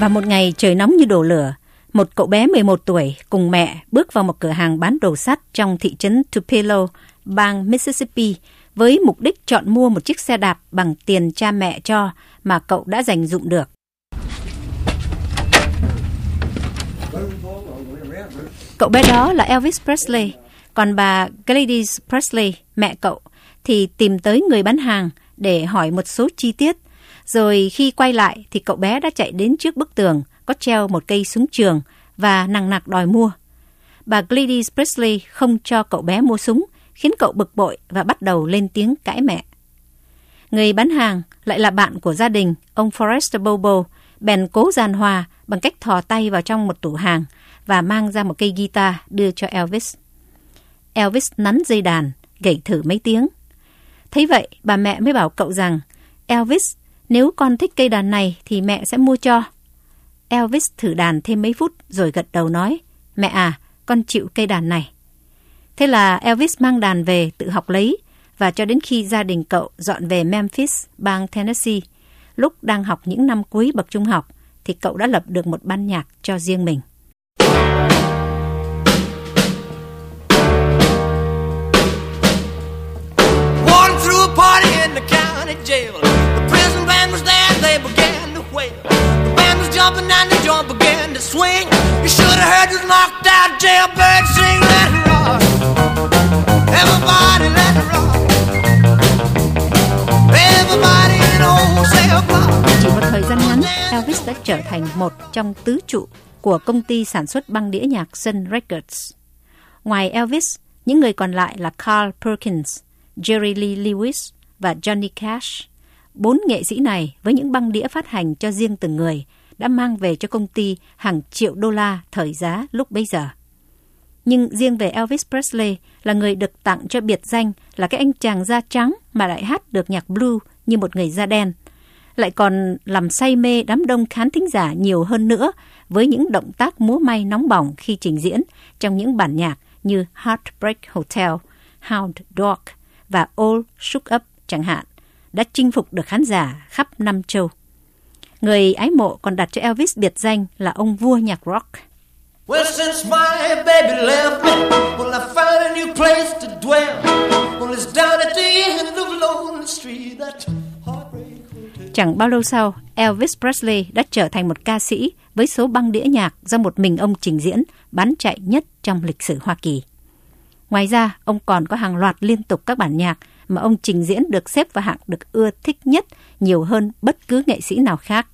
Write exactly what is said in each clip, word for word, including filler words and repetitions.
Và một ngày trời nóng như đổ lửa, một cậu bé mười một tuổi cùng mẹ bước vào một cửa hàng bán đồ sắt trong thị trấn Tupelo, bang Mississippi, với mục đích chọn mua một chiếc xe đạp bằng tiền cha mẹ cho mà cậu đã dành dụm được. Cậu bé đó là Elvis Presley, còn bà Gladys Presley, mẹ cậu, thì tìm tới người bán hàng để hỏi một số chi tiết. Rồi khi quay lại thì cậu bé đã chạy đến trước bức tường có treo một cây súng trường và nằng nặc đòi mua. Bà Gladys Presley không cho cậu bé mua súng, khiến cậu bực bội và bắt đầu lên tiếng cãi mẹ. Người bán hàng lại là bạn của gia đình, ông Forrester Bobo, bèn cố giàn hòa bằng cách thò tay vào trong một tủ hàng và mang ra một cây guitar đưa cho Elvis. Elvis nắn dây đàn, gảy thử mấy tiếng. Thấy vậy, bà mẹ mới bảo cậu rằng, Elvis, nếu con thích cây đàn này thì mẹ sẽ mua cho. Elvis thử đàn thêm mấy phút rồi gật đầu nói, mẹ à, con chịu cây đàn này. Thế là Elvis mang đàn về tự học lấy, và cho đến khi gia đình cậu dọn về Memphis, bang Tennessee, lúc đang học những năm cuối bậc trung học, thì cậu đã lập được một ban nhạc cho riêng mình. Chỉ một thời gian ngắn, Elvis đã trở thành một trong tứ trụ của công ty sản xuất băng đĩa nhạc Sun Records. Ngoài Elvis, những người còn lại là Carl Perkins, Jerry Lee Lewis và Johnny Cash. Bốn nghệ sĩ này với những băng đĩa phát hành cho riêng từng người đã mang về cho công ty hàng triệu đô la thời giá lúc bấy giờ. Nhưng riêng về Elvis Presley là người được tặng cho biệt danh là cái anh chàng da trắng mà lại hát được nhạc blues như một người da đen, lại còn làm say mê đám đông khán thính giả nhiều hơn nữa với những động tác múa may nóng bỏng khi trình diễn trong những bản nhạc như Heartbreak Hotel, Hound Dog và All Shook Up chẳng hạn, đã chinh phục được khán giả khắp năm châu. Người ái mộ còn đặt cho Elvis biệt danh là ông vua nhạc rock. Well, since my baby left me, well, I found a new place to dwell. Well, it's down at the end of Lonely Street, that heartbreak hotel. Chẳng bao lâu sau, Elvis Presley đã trở thành một ca sĩ với số băng đĩa nhạc do một mình ông trình diễn bán chạy nhất trong lịch sử Hoa Kỳ. Ngoài ra, ông còn có hàng loạt liên tục các bản nhạc mà ông trình diễn được xếp vào hạng được ưa thích nhất nhiều hơn bất cứ nghệ sĩ nào khác.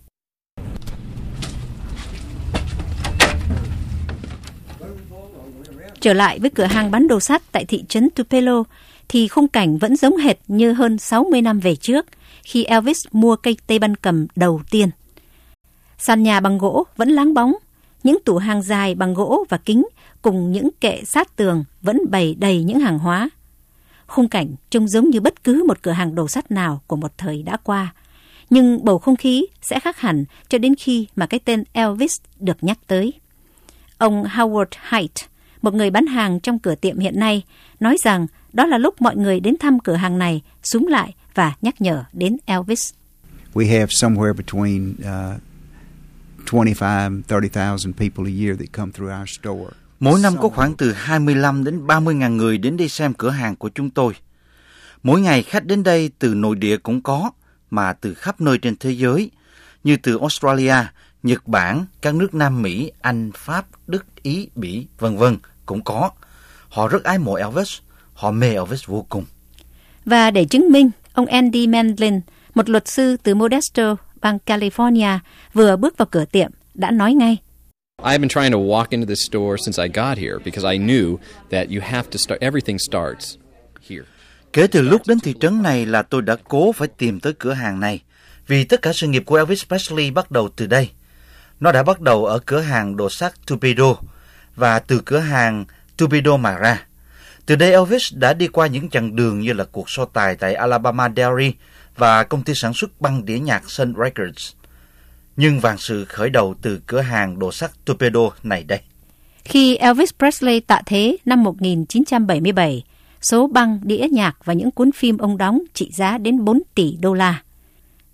Trở lại với cửa hàng bán đồ sắt tại thị trấn Tupelo thì khung cảnh vẫn giống hệt như hơn sáu mươi năm về trước khi Elvis mua cây tây ban cầm đầu tiên. Sàn nhà bằng gỗ vẫn láng bóng, những tủ hàng dài bằng gỗ và kính cùng những kệ sát tường vẫn bày đầy những hàng hóa. Khung cảnh trông giống như bất cứ một cửa hàng đồ sắt nào của một thời đã qua, nhưng bầu không khí sẽ khác hẳn cho đến khi mà cái tên Elvis được nhắc tới. Ông Howard Haidt, một người bán hàng trong cửa tiệm hiện nay, nói rằng đó là lúc mọi người đến thăm cửa hàng này xúm lại và nhắc nhở đến Elvis. We have somewhere between uh, twenty-five and thirty thousand people a year that come through our store. Mỗi năm có khoảng từ hai mươi lăm đến ba mươi ngàn người đến đây xem cửa hàng của chúng tôi. Mỗi ngày khách đến đây từ nội địa cũng có, mà từ khắp nơi trên thế giới, như từ Australia, Nhật Bản, các nước Nam Mỹ, Anh, Pháp, Đức, Ý, Bỉ, vân vân cũng có. Họ rất ái mộ Elvis, họ mê Elvis vô cùng. Và để chứng minh, ông Andy Mandlin, một luật sư từ Modesto, bang California, vừa bước vào cửa tiệm, đã nói ngay. I've been trying to walk into this store since I got here because I knew that you have to start, everything starts here. Kể từ lúc đến thị trấn này là tôi đã cố phải tìm tới cửa hàng này, vì tất cả sự nghiệp của Elvis Presley bắt đầu từ đây. Nó đã bắt đầu ở cửa hàng đồ sắt Tupelo, và từ cửa hàng Tupelo mà ra. Từ đây Elvis đã đi qua những chặng đường như là cuộc so tài tại Alabama Dairy và công ty sản xuất băng đĩa nhạc Sun Records. Nhưng vạn sự khởi đầu từ cửa hàng đồ sắt Tupelo này đây. Khi Elvis Presley tạ thế năm một nghìn chín trăm bảy mươi bảy, số băng đĩa nhạc và những cuốn phim ông đóng trị giá đến bốn tỷ đô la.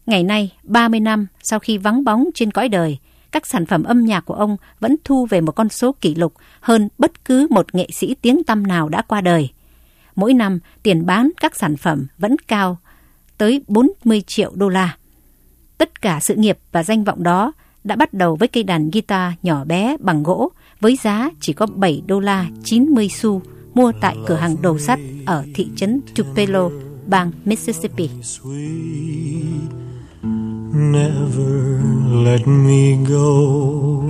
Ngày nay, ba mươi năm sau khi vắng bóng trên cõi đời, các sản phẩm âm nhạc của ông vẫn thu về một con số kỷ lục hơn bất cứ một nghệ sĩ tiếng tăm nào đã qua đời. Mỗi năm, tiền bán các sản phẩm vẫn cao tới bốn mươi triệu đô la. Tất cả sự nghiệp và danh vọng đó đã bắt đầu với cây đàn guitar nhỏ bé bằng gỗ với giá chỉ có bảy đô la chín mươi xu mua tại cửa hàng đồ sắt ở thị trấn Tupelo, bang Mississippi. Never let me go.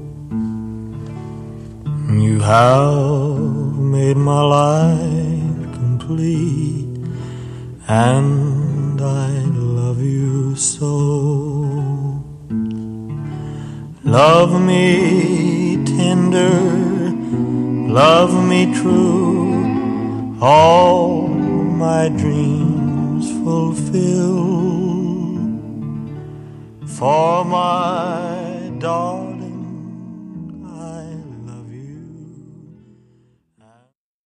You have made my life complete, and I love you so. Love me tender, love me true, all my dreams fulfill. For my darling